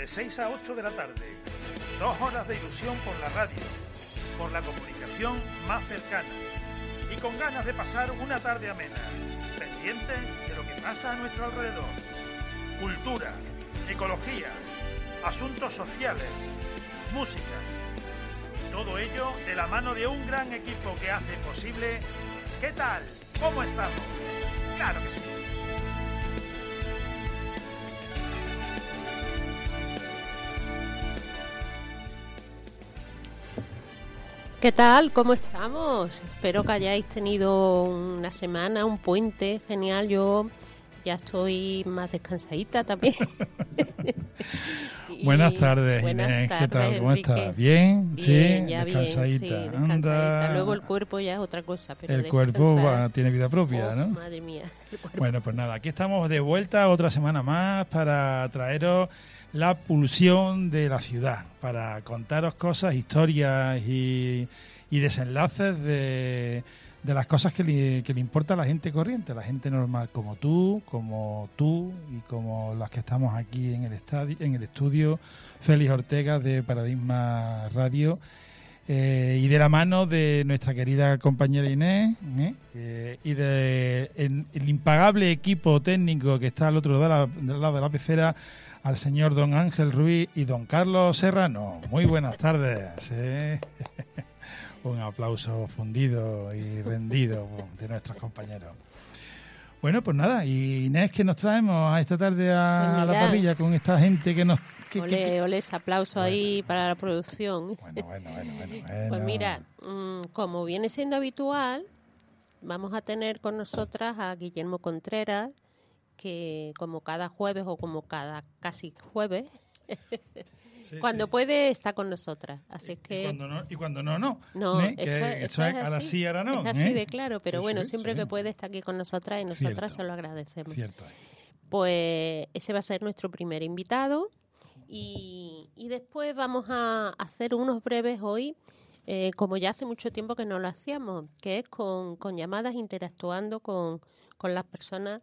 6 a 8 de la tarde. 2 horas de ilusión por la radio, por la comunicación más cercana y con ganas de pasar una tarde amena, pendientes de lo que pasa a nuestro alrededor. Cultura, ecología, asuntos sociales, música. Todo ello de la mano de un gran equipo que hace posible... ¿Qué tal? ¿Cómo estamos? ¡Claro que sí! ¿Qué tal? ¿Cómo estamos? Espero que hayáis tenido una semana, un puente genial. Yo ya estoy más descansadita también. Buenas tardes, buenas Inés. tardes, ¿Qué tal? ¿Cómo Enrique. estás? ¿Bien? Bien, Sí, ya descansadita. bien, sí, descansadita. Anda. Luego el cuerpo ya es otra cosa. Pero El cuerpo tiene vida propia, oh, ¿no? Madre mía. El cuerpo. Bueno, pues nada, aquí estamos de vuelta otra semana más para traeros la pulsión de la ciudad, para contaros cosas, historias y desenlaces de las cosas que le importa a la gente corriente, a la gente normal como tú y como las que estamos aquí en el estudio Félix Ortega de Paradigma Radio, y de la mano de nuestra querida compañera Inés, y de el impagable equipo técnico que está al otro lado de la pecera, al señor don Ángel Ruiz y don Carlos Serrano. Muy buenas tardes. Un aplauso fundido y rendido de nuestros compañeros. Bueno, pues nada, y Inés, ¿qué nos traemos a esta tarde a la parrilla con esta gente que nos... Ole, ese aplauso ahí para la producción. Bueno. Pues mira, como viene siendo habitual, vamos a tener con nosotras a Guillermo Contreras, que como cada jueves o como cada casi jueves... Cuando puede está con nosotras, así que y cuando no. No, eso es ahora sí, ahora no. Es así de claro, pero bueno, sí, siempre que puede está aquí con nosotras y nosotras se lo agradecemos. Cierto. Pues ese va a ser nuestro primer invitado y después vamos a hacer unos breves hoy, como ya hace mucho tiempo que no lo hacíamos, que es con llamadas interactuando con las personas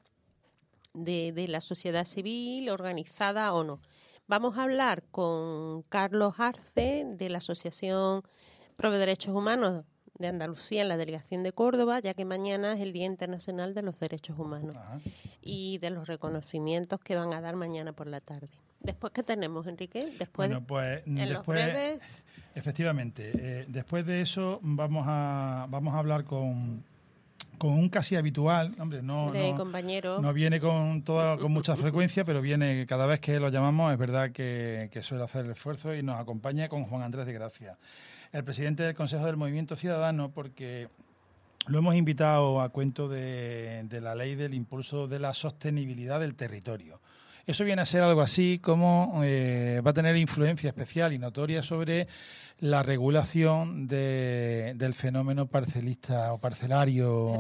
de la sociedad civil, organizada o no. Vamos a hablar con Carlos Arce, de la Asociación Pro Derechos Humanos de Andalucía en la Delegación de Córdoba, ya que mañana es el Día Internacional de los Derechos Humanos y de los reconocimientos que van a dar mañana por la tarde. ¿Después qué tenemos, Enrique? Los breves... Efectivamente, después de eso vamos a hablar con un casi habitual, hombre, compañero. No viene con mucha frecuencia, pero viene cada vez que lo llamamos, es verdad que suele hacer el esfuerzo y nos acompaña con Juan Andrés de Gracia, el presidente del Consejo del Movimiento Ciudadano, porque lo hemos invitado a cuento de la ley del impulso de la sostenibilidad del territorio. Eso viene a ser algo así como va a tener influencia especial y notoria sobre la regulación del fenómeno parcelista o parcelario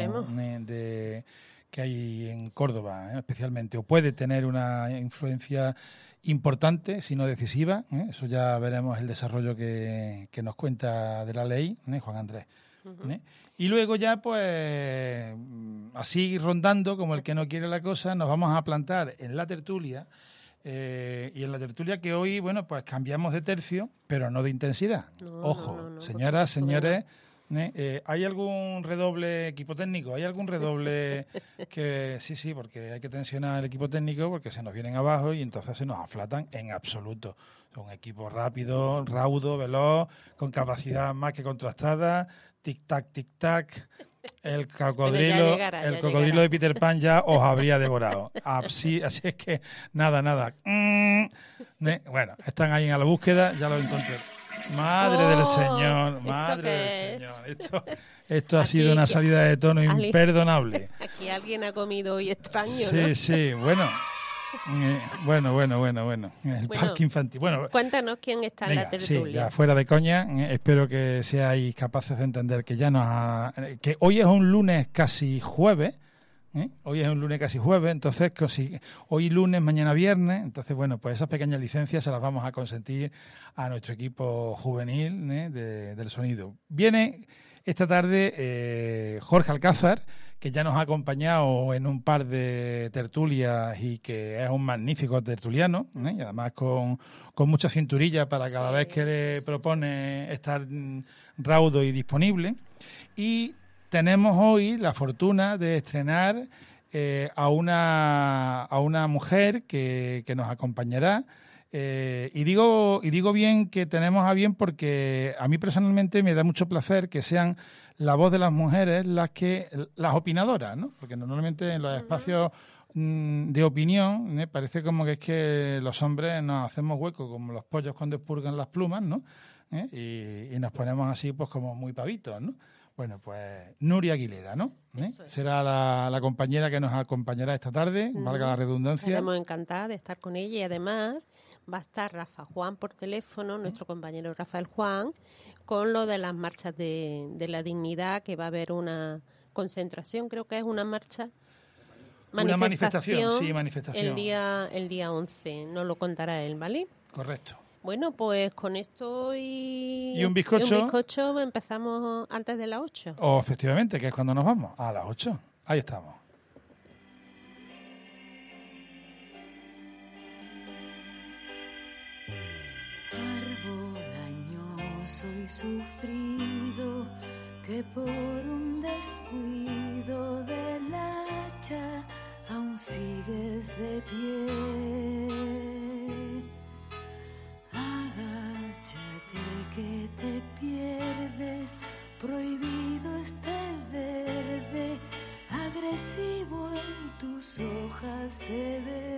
que hay en Córdoba, especialmente, o puede tener una influencia importante, si no decisiva. Eso ya veremos el desarrollo que nos cuenta de la ley, Juan Andrés. Y luego ya, pues, así rondando, como el que no quiere la cosa, nos vamos a plantar en la tertulia, y en la tertulia que hoy, bueno, pues cambiamos de tercio, pero no de intensidad. Ojo, señoras, señores, ¿hay algún redoble equipo técnico? ¿Hay algún redoble que...? Sí, porque hay que tensionar el equipo técnico porque se nos vienen abajo y entonces se nos aflatan en absoluto. Son equipos rápidos, raudo, veloz, con capacidad más que contrastada, tic-tac, tic-tac. El cocodrilo de Peter Pan ya os habría devorado. Así es que nada. Bueno, están ahí a la búsqueda, ya lo encontré. Madre del Señor. Esto ha sido una salida de tono imperdonable. Aquí alguien ha comido hoy extraño, ¿no? Sí, bueno. El parque infantil. Bueno, cuéntanos quién está en la tertulia. Sí, ya fuera de coña, espero que seáis capaces de entender que que hoy es un lunes casi jueves. Hoy es un lunes casi jueves, entonces hoy lunes, mañana viernes, entonces bueno, pues esas pequeñas licencias se las vamos a consentir a nuestro equipo juvenil del sonido. Viene esta tarde Jorge Alcázar, que ya nos ha acompañado en un par de tertulias y que es un magnífico tertuliano, y además con mucha cinturilla para cada vez que le propone estar raudo y disponible. Y tenemos hoy la fortuna de estrenar a una mujer que nos acompañará. Y digo bien que tenemos a bien porque a mí personalmente me da mucho placer que sean la voz de las mujeres las opinadoras, ¿no? Porque normalmente en los espacios de opinión parece como que es que los hombres nos hacemos hueco como los pollos cuando expurgan las plumas, ¿no? Y nos ponemos así pues como muy pavitos, ¿no? Bueno, pues Nuria Aguilera, ¿no? Será la compañera que nos acompañará esta tarde, valga la redundancia. Estaremos encantadas de estar con ella y además va a estar Rafa Juan por teléfono, nuestro compañero Rafael Juan, con lo de las marchas de la dignidad, que va a haber una concentración, creo que es una marcha. Una manifestación, sí, manifestación. El día 11, nos lo contará él, ¿vale? Correcto. Bueno, pues con esto y un bizcocho empezamos antes de las 8. O efectivamente, que es cuando nos vamos, a las 8. Ahí estamos. Árbol añoso y sufrido, que por un descuido del hacha aún sigues de pie. Agáchate que te pierdes, prohibido está el verde, agresivo en tus hojas se ve.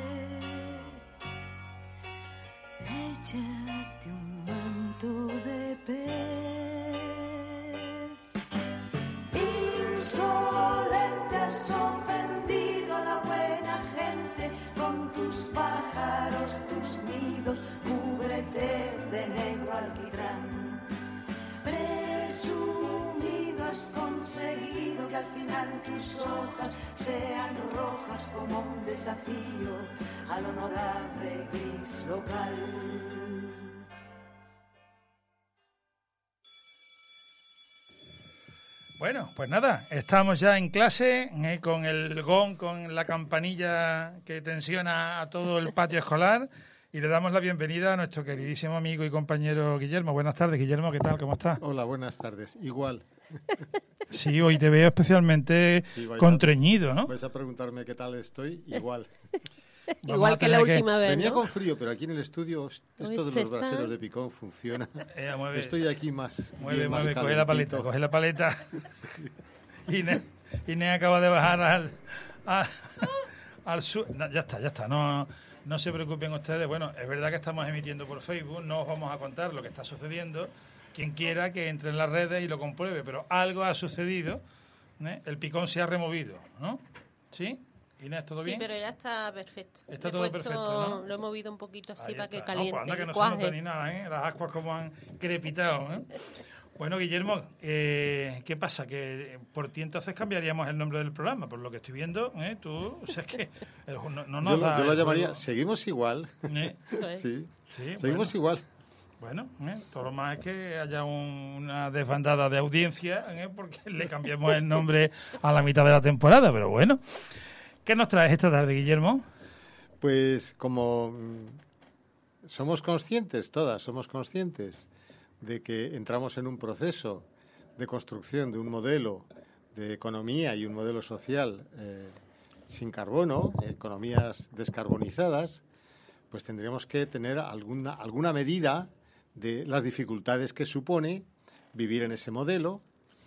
Échate un manto de pez. Insolente has ofendido a la buena gente con tus pájaros, tus nidos, cúbrete de negro alquitrán. Presumido has conseguido que al final tus hojas sean rojas como un desafío al honorable gris local. Bueno, pues nada, estamos ya en clase con el gong, con la campanilla que tensiona a todo el patio escolar y le damos la bienvenida a nuestro queridísimo amigo y compañero Guillermo. Buenas tardes, Guillermo, ¿qué tal? ¿Cómo estás? Hola, buenas tardes. Igual. Sí, hoy te veo especialmente contrañido, ¿no? Vais a preguntarme qué tal estoy, igual. Igual que la última vez, Venía ¿no? con frío, pero aquí en el estudio esto de los braseros de picón funciona. Estoy aquí más Mueve, más coge la paleta. Sí. Inés acaba de bajar al sur. No, ya está. No se preocupen ustedes. Bueno, es verdad que estamos emitiendo por Facebook, no os vamos a contar lo que está sucediendo. Quien quiera que entre en las redes y lo compruebe, pero algo ha sucedido. El picón se ha removido, ¿no? ¿Sí? Inés, ¿todo bien? Sí, pero ya está perfecto. Está todo perfecto, ¿no? Lo he movido un poquito así Ahí para está. que caliente. No, pues anda que no cuaje. se nota ni nada, ¿eh? Las ascuas como han crepitado, ¿eh? Bueno, Guillermo, ¿qué pasa? Que por ti entonces cambiaríamos el nombre del programa, por lo que estoy viendo, tú, o sea, es que no nos da yo lo llamaría juego. Seguimos igual. Eso es. Sí, bueno. seguimos igual. Bueno, todo lo más es que haya una desbandada de audiencia, porque le cambiamos el nombre a la mitad de la temporada, pero bueno. ¿Qué nos traes esta tarde, Guillermo? Pues como somos conscientes de que entramos en un proceso de construcción de un modelo de economía y un modelo social sin carbono, economías descarbonizadas, pues tendríamos que tener alguna medida de las dificultades que supone vivir en ese modelo.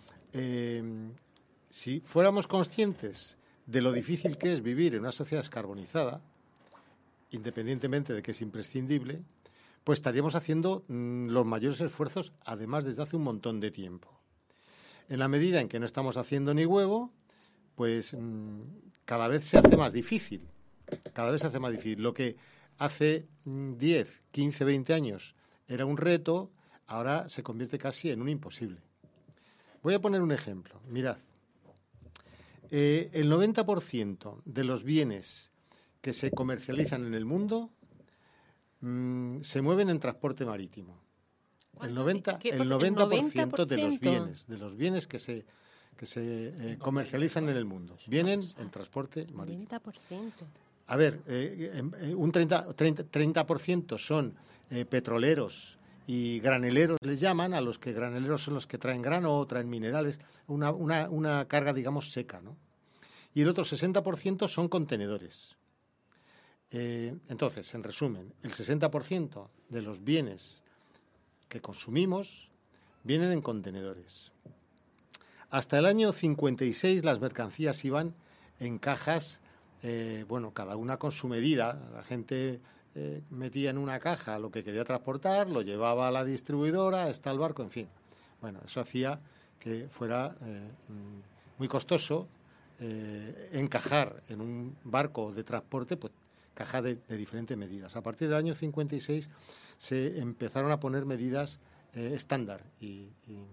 Si fuéramos conscientes de lo difícil que es vivir en una sociedad descarbonizada, independientemente de que es imprescindible, pues estaríamos haciendo los mayores esfuerzos, además desde hace un montón de tiempo. En la medida en que no estamos haciendo ni huevo, pues cada vez se hace más difícil. Lo que hace 10, 15, 20 años era un reto, ahora se convierte casi en un imposible. Voy a poner un ejemplo. Mirad, el 90% de los bienes que se comercializan en el mundo se mueven en transporte marítimo. El 90% de los bienes que que se comercializan en el mundo. Vienen en transporte marítimo. 90%. A ver, un 30% son petroleros y graneleros, les llaman, a los que graneleros son los que traen grano o traen minerales, una carga, digamos, seca, ¿no? Y el otro 60% son contenedores. Entonces, en resumen, el 60% de los bienes que consumimos vienen en contenedores. Hasta el año 56 las mercancías iban en cajas, cada una con su medida. La gente metía en una caja lo que quería transportar, lo llevaba a la distribuidora, está el barco, en fin. Bueno, eso hacía que fuera muy costoso encajar en un barco de transporte, pues caja de diferentes medidas. A partir del año 56 se empezaron a poner medidas estándar y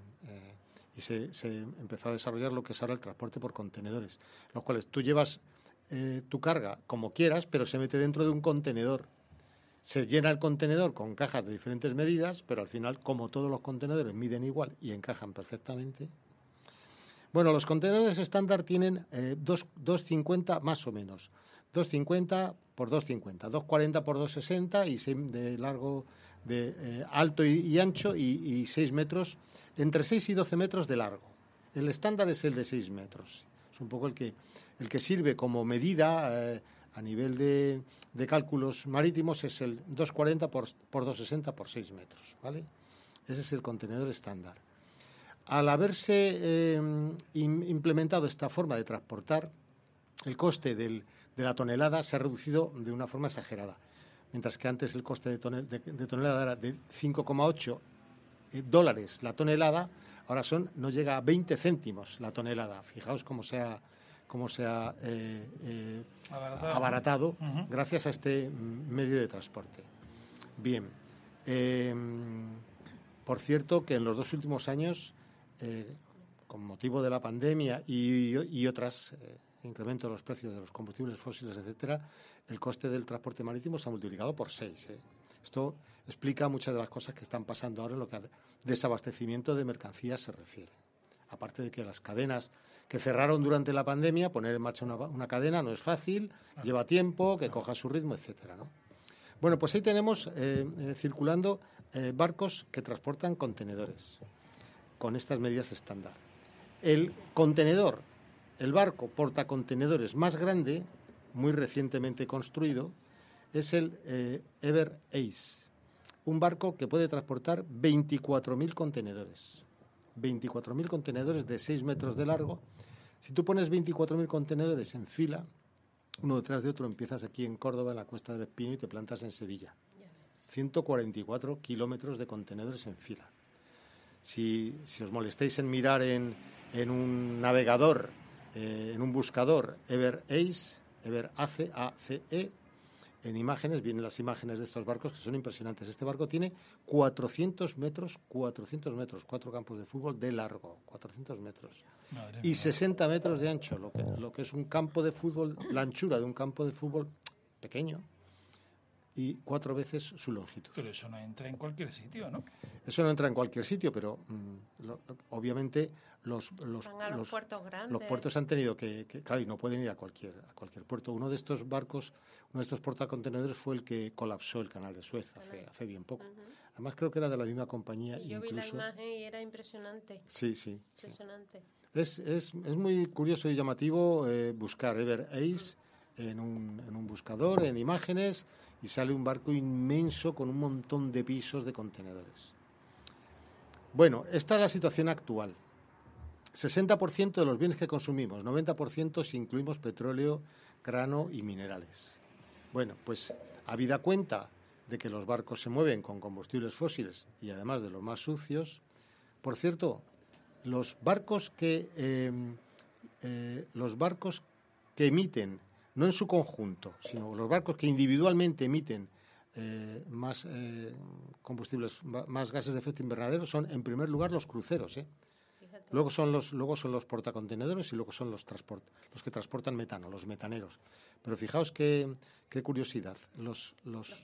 se empezó a desarrollar lo que es ahora el transporte por contenedores, los cuales tú llevas tu carga como quieras, pero se mete dentro de un contenedor. Se llena el contenedor con cajas de diferentes medidas, pero al final, como todos los contenedores miden igual y encajan perfectamente. Bueno, los contenedores estándar tienen 2,50 más o menos. 2,50 por 2,50, 2,40 por 2,60 y 6 de largo, de alto y ancho y 6 metros, entre 6 y 12 metros de largo. El estándar es el de 6 metros. Es un poco el que sirve como medida a nivel de cálculos marítimos, es el 2,40 por 2,60 por 6 metros, ¿vale? Ese es el contenedor estándar. Al haberse implementado esta forma de transportar, el coste de la tonelada se ha reducido de una forma exagerada. Mientras que antes el coste de tonelada era de $5,8 la tonelada, ahora no llega a 20 céntimos la tonelada. Fijaos cómo se ha abaratado gracias a este medio de transporte. Bien. Por cierto, que en los 2 últimos años, con motivo de la pandemia y otras incremento de los precios de los combustibles fósiles, etcétera, el coste del transporte marítimo se ha multiplicado por 6. Esto explica muchas de las cosas que están pasando ahora en lo que a desabastecimiento de mercancías se refiere. Aparte de que las cadenas que cerraron durante la pandemia, poner en marcha una cadena no es fácil, lleva tiempo, que coja su ritmo, etcétera, ¿no? Bueno, pues ahí tenemos circulando barcos que transportan contenedores con estas medidas estándar. El barco portacontenedores más grande, muy recientemente construido, es el Ever Ace, un barco que puede transportar 24.000 contenedores. 24.000 contenedores de 6 metros de largo. Si tú pones 24.000 contenedores en fila, uno detrás de otro, empiezas aquí en Córdoba, en la Cuesta del Espino, y te plantas en Sevilla. 144 kilómetros de contenedores en fila. Si os molestáis en mirar en un navegador, en un buscador, Ever Ace, A-C-E, en imágenes, vienen las imágenes de estos barcos que son impresionantes. Este barco tiene 400 metros, 4 campos de fútbol de largo, 400 metros. Y 60 metros de ancho, lo que es un campo de fútbol, la anchura de un campo de fútbol pequeño, y 4 veces su longitud. Pero eso no entra en cualquier sitio, ¿no? Eso no entra en cualquier sitio, pero obviamente los puertos grandes. Los puertos han tenido que claro, y no pueden ir a cualquier puerto. Uno de estos barcos, uno de estos portacontenedores fue el que colapsó el canal de Suez hace bien poco. Además creo que era de la misma compañía. Sí, yo vi la imagen y era impresionante. Sí. Impresionante. Es muy curioso y llamativo buscar Ever Ace en un buscador, en imágenes, y sale un barco inmenso con un montón de pisos de contenedores. Bueno, esta es la situación actual. 60% de los bienes que consumimos, 90% si incluimos petróleo, grano y minerales. Bueno, pues habida cuenta de que los barcos se mueven con combustibles fósiles y además de los más sucios. Por cierto, los barcos que emiten, no en su conjunto, sino los barcos que individualmente emiten más combustibles, más gases de efecto invernadero, son en primer lugar los cruceros, Luego son los portacontenedores y luego son los que transportan metano, los metaneros. Pero fijaos qué curiosidad. Los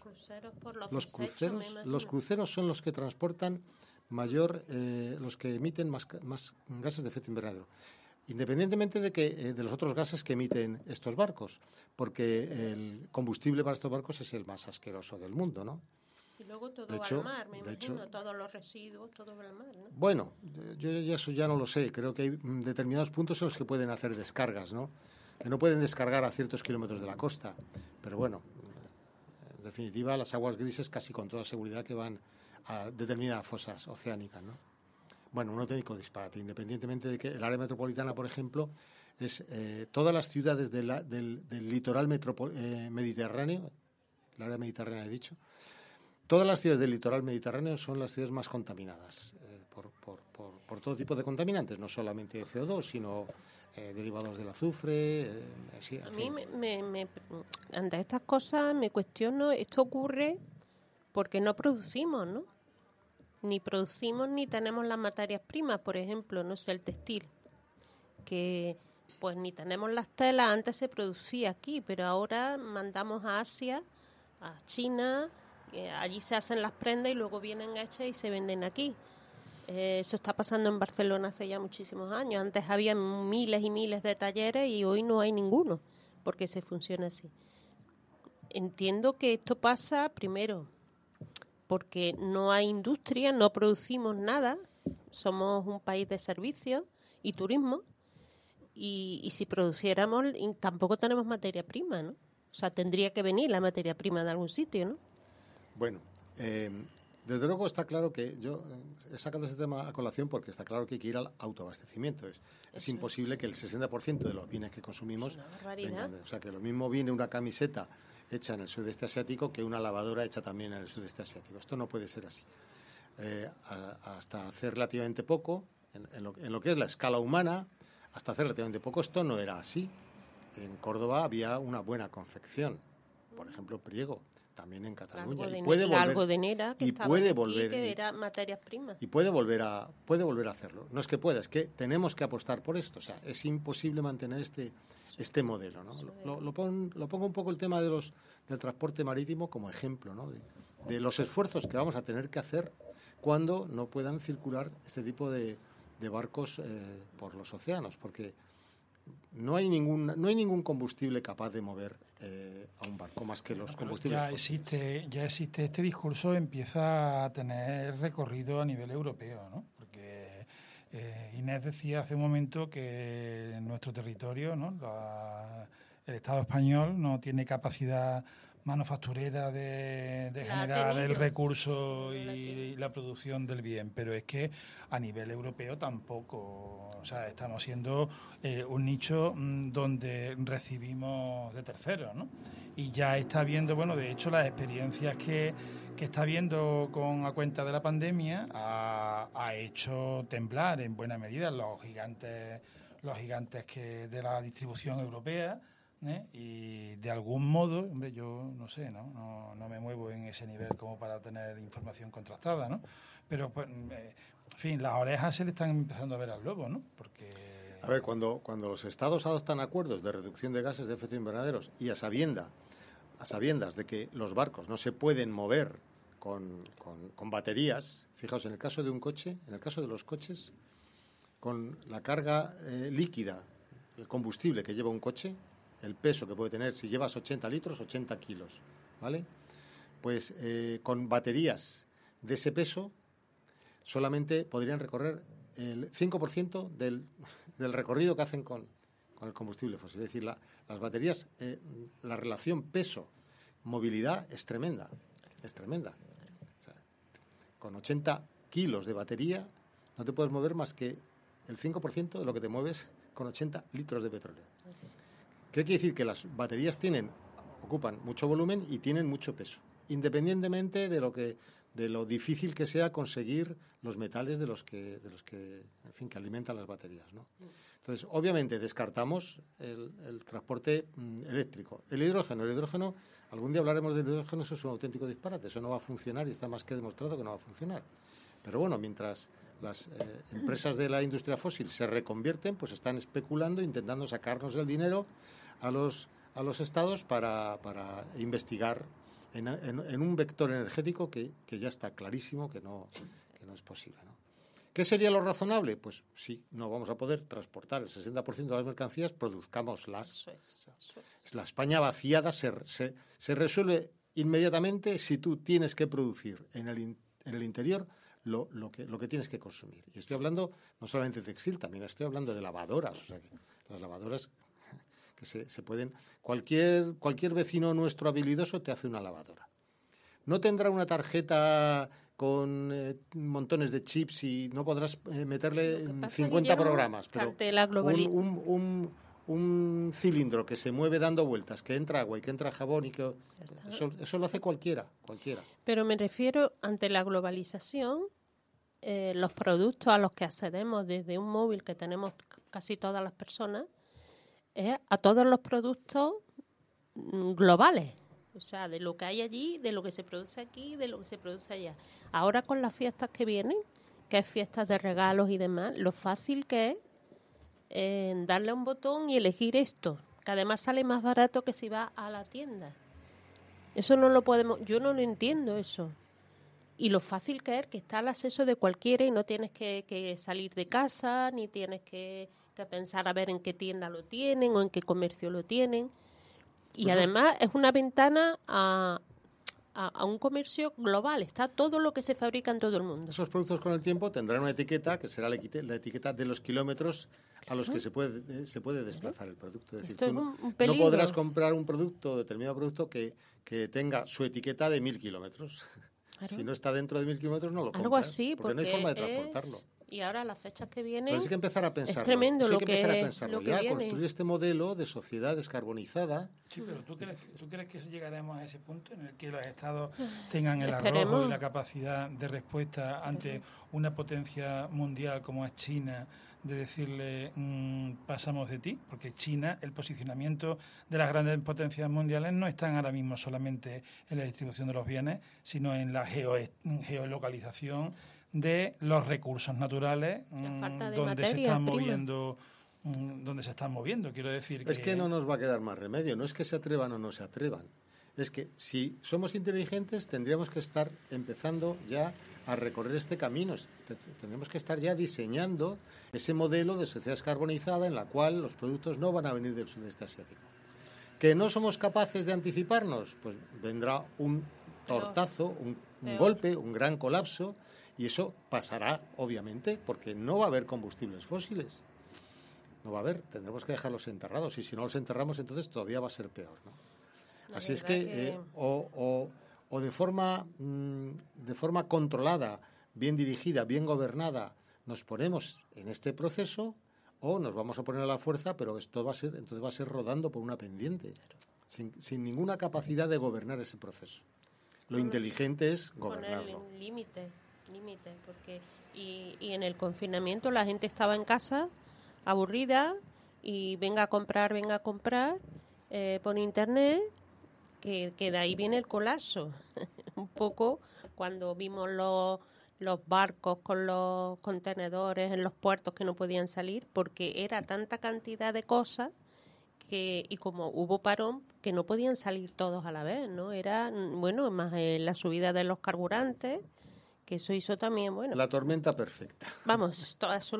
cruceros son los que transportan los que emiten más gases de efecto invernadero. independientemente de los otros gases que emiten estos barcos, porque el combustible para estos barcos es el más asqueroso del mundo, ¿no? Y luego todo va al mar, me imagino, todos los residuos, todo va al mar, ¿no? Bueno, yo eso ya no lo sé. Creo que hay determinados puntos en los que pueden hacer descargas, ¿no? Que no pueden descargar a ciertos kilómetros de la costa. Pero bueno, en definitiva, las aguas grises casi con toda seguridad que van a determinadas fosas oceánicas, ¿no? Bueno, un auténtico disparate, independientemente de que el área metropolitana, por ejemplo, es todas las ciudades del litoral mediterráneo, el área mediterránea he dicho, todas las ciudades del litoral mediterráneo son las ciudades más contaminadas por todo tipo de contaminantes, no solamente CO2, sino derivados del azufre. Sí, a mí, ante estas cosas me cuestiono, esto ocurre porque no producimos, ¿no? Ni producimos ni tenemos las materias primas, por ejemplo, no sé, el textil, que pues ni tenemos las telas, antes se producía aquí, pero ahora mandamos a Asia, a China. Allí se hacen las prendas y luego vienen hechas y se venden aquí. Eso está pasando en Barcelona hace ya muchísimos años. Antes había miles y miles de talleres y hoy no hay ninguno, porque se funciona así. Entiendo que esto pasa, primero, porque no hay industria, no producimos nada. Somos un país de servicios y turismo. Y si produciéramos, tampoco tenemos materia prima, ¿no? O sea, tendría que venir la materia prima de algún sitio, ¿no? Bueno, desde luego está claro que yo he sacado ese tema a colación porque está claro que hay que ir al autoabastecimiento. Es imposible que el 60% de los bienes que consumimos vengan. O sea, que lo mismo viene una camiseta hecha en el sudeste asiático que una lavadora hecha también en el sudeste asiático. Esto no puede ser así. Hasta hace relativamente poco, en lo que es la escala humana, hasta hace relativamente poco esto no era así. En Córdoba había una buena confección, por ejemplo, Priego. También en Cataluña. La algodenera que estaba aquí, que era materias primas. Y puede volver a hacerlo. No es que pueda, es que tenemos que apostar por esto. O sea, es imposible mantener este modelo, ¿no? Lo pongo un poco el tema del transporte marítimo como ejemplo, ¿no? De los esfuerzos que vamos a tener que hacer cuando no puedan circular este tipo de barcos por los océanos, porque no hay ningún combustible capaz de mover a un barco más que los combustibles fósiles. Ya existe este discurso, empieza a tener recorrido a nivel europeo, ¿no? Porque Inés decía hace un momento que en nuestro territorio, ¿no? El Estado español no tiene capacidad manufacturera de generar el recurso y la producción del bien, pero es que a nivel europeo tampoco. O sea, estamos siendo un nicho donde recibimos de terceros, ¿no? Y ya está viendo, bueno, de hecho las experiencias que está viendo a cuenta de la pandemia ha hecho temblar en buena medida los gigantes de la distribución europea. Y de algún modo, hombre, yo no sé, no me muevo en ese nivel como para tener información contrastada, ¿no? Pero, pues, en fin, las orejas se le están empezando a ver al lobo, ¿no? Porque... A ver, cuando los estados adoptan acuerdos de reducción de gases de efecto invernadero y a sabiendas de que los barcos no se pueden mover con baterías, fijaos, en el caso de un coche, en el caso de los coches, con la carga líquida, el combustible que lleva un coche, el peso que puede tener, si llevas 80 litros, 80 kilos, ¿vale? Pues con baterías de ese peso solamente podrían recorrer el 5% del recorrido que hacen con el combustible fósil. Es decir, las baterías, la relación peso-movilidad es tremenda. Es tremenda. O sea, con 80 kilos de batería no te puedes mover más que el 5% de lo que te mueves con 80 litros de petróleo. ¿Qué quiere decir? Que las baterías ocupan mucho volumen y tienen mucho peso, independientemente de lo difícil que sea conseguir los metales de los que en fin, que alimentan las baterías, ¿no? Entonces, obviamente descartamos el transporte eléctrico. El hidrógeno, algún día hablaremos del hidrógeno, eso es un auténtico disparate, eso no va a funcionar y está más que demostrado que no va a funcionar. Pero bueno, mientras las empresas de la industria fósil se reconvierten, pues están especulando, intentando sacarnos el dinero a los estados para investigar en un vector energético que ya está clarísimo que no es posible, ¿no? ¿Qué sería lo razonable? Pues sí, no vamos a poder transportar el 60% de las mercancías, produzcámoslas. Eso es. La España vaciada se resuelve inmediatamente si tú tienes que producir en el interior lo que tienes que consumir. Y estoy hablando no solamente de textil, también estoy hablando de lavadoras. O sea, que las lavadoras que se pueden... Cualquier vecino nuestro habilidoso te hace una lavadora. No tendrá una tarjeta con montones de chips y no podrás meterle 50 programas, pero un cilindro que se mueve dando vueltas, que entra agua y que entra jabón y que eso lo hace cualquiera. Pero me refiero, ante la globalización, los productos a los que accedemos desde un móvil que tenemos casi todas las personas, es a todos los productos globales. O sea, de lo que hay allí, de lo que se produce aquí, de lo que se produce allá. Ahora con las fiestas que vienen, que es fiestas de regalos y demás, lo fácil que es darle a un botón y elegir esto, que además sale más barato que si va a la tienda. Eso no lo podemos, yo no lo entiendo eso. Y lo fácil que es, que está al acceso de cualquiera y no tienes que salir de casa, ni tienes que pensar a ver en qué tienda lo tienen o en qué comercio lo tienen. Y pues además es una ventana a un comercio global. Está todo lo que se fabrica en todo el mundo. Esos productos con el tiempo tendrán una etiqueta que será la etiqueta de los kilómetros a los que se puede desplazar el producto. Es decir, esto es un peligro. No podrás comprar un determinado producto que tenga su etiqueta de 1000 kilómetros. Claro. Si no está dentro de 1000 kilómetros no lo compras. Algo así, porque no hay forma de transportarlo. Y ahora las fechas que vienen... Pues hay que empezar a pensarlo. Es tremendo lo que empezar a pensarlo. Ya viene. Construir este modelo de sociedad descarbonizada. Sí, pero ¿tú crees que llegaremos a ese punto en el que los estados tengan el arrojo y la capacidad de respuesta ante una potencia mundial como es China, de decirle pasamos de ti? Porque China, el posicionamiento de las grandes potencias mundiales no están ahora mismo solamente en la distribución de los bienes, sino en la geolocalización de los recursos naturales donde se están moviendo. Quiero decir es que no nos va a quedar más remedio. No es que se atrevan o no se atrevan. Es que si somos inteligentes tendríamos que estar empezando ya a recorrer este camino. Tendremos que estar ya diseñando ese modelo de sociedad descarbonizada en la cual los productos no van a venir del sudeste asiático. ¿Que no somos capaces de anticiparnos? Pues vendrá un tortazo, un golpe, un gran colapso. Y eso pasará, obviamente, porque no va a haber combustibles fósiles. No va a haber, tendremos que dejarlos enterrados. Y si no los enterramos, entonces todavía va a ser peor, ¿no? Así es que o de forma controlada, bien dirigida, bien gobernada, nos ponemos en este proceso, o nos vamos a poner a la fuerza, pero esto entonces va a ser rodando por una pendiente, sin ninguna capacidad de gobernar ese proceso. Lo inteligente es gobernarlo. Poner límite, porque y en el confinamiento la gente estaba en casa aburrida y venga a comprar por internet, que de ahí viene el colapso. Un poco cuando vimos los barcos con los contenedores en los puertos que no podían salir, porque era tanta cantidad de cosas y como hubo parón, que no podían salir todos a la vez, ¿no? Era, bueno, más la subida de los carburantes, que eso hizo también, bueno... La tormenta perfecta. Absolutamente.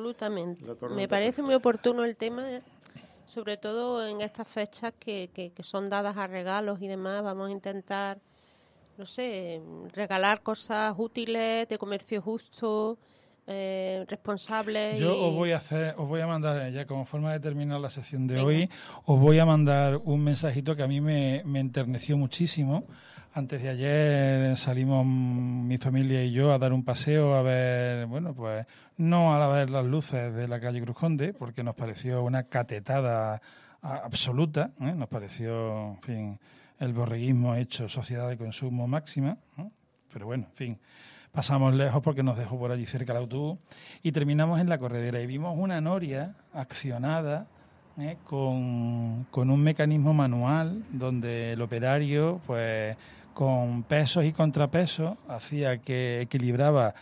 Me parece perfecta. Muy oportuno el tema, sobre todo en estas fechas que son dadas a regalos y demás. Vamos a intentar, no sé, regalar cosas útiles, de comercio justo, responsables. Yo os voy a mandar, ya como forma de terminar la sección de hoy, os voy a mandar un mensajito que a mí me enterneció muchísimo. Antes de ayer salimos mi familia y yo a dar un paseo a ver, bueno, pues no a ver las luces de la calle Cruz Conde, porque nos pareció una catetada absoluta, ¿eh? Nos pareció, en fin, el borreguismo hecho sociedad de consumo máxima, ¿no? Pero bueno, en fin, pasamos lejos porque nos dejó por allí cerca el autobús y terminamos en la corredera y vimos una noria accionada con un mecanismo manual donde el operario, pues con pesos y contrapesos, hacía que equilibraba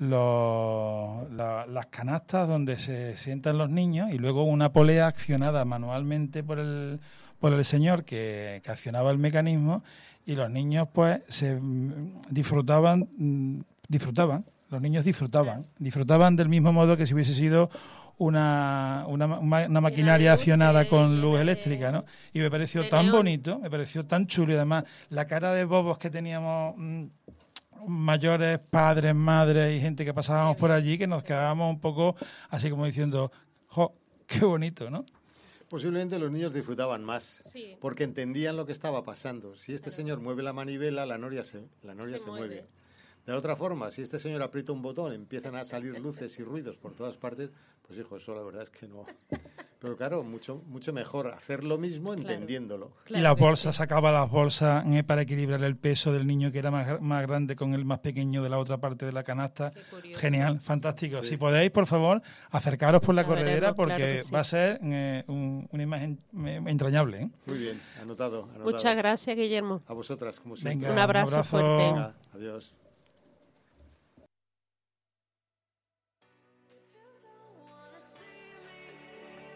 las canastas donde se sientan los niños y luego una polea accionada manualmente por el señor que accionaba el mecanismo, y los niños pues se disfrutaban Los niños disfrutaban del mismo modo que si hubiese sido una maquinaria accionada con luz eléctrica, ¿no? Y me pareció tan bonito, me pareció tan chulo, y además la cara de bobos que teníamos, mayores, padres, madres y gente que pasábamos por allí, que nos quedábamos un poco así como diciendo, ¡jo, qué bonito!, ¿no? Posiblemente los niños disfrutaban más, porque entendían lo que estaba pasando. Si este señor mueve la manivela, la noria se mueve. De la otra forma, si este señor aprieta un botón, empiezan a salir luces y ruidos por todas partes, pues hijo, eso la verdad es que no. Pero claro, mucho mejor hacer lo mismo entendiéndolo. Y las bolsas, sacaba las bolsas para equilibrar el peso del niño que era más grande con el más pequeño de la otra parte de la canasta. Genial, fantástico. Sí. Si podéis, por favor, acercaros por la corredera, porque va a ser una imagen entrañable, ¿eh? Muy bien, anotado. Muchas gracias, Guillermo. A vosotras, como siempre. Venga, un abrazo fuerte. Venga, adiós.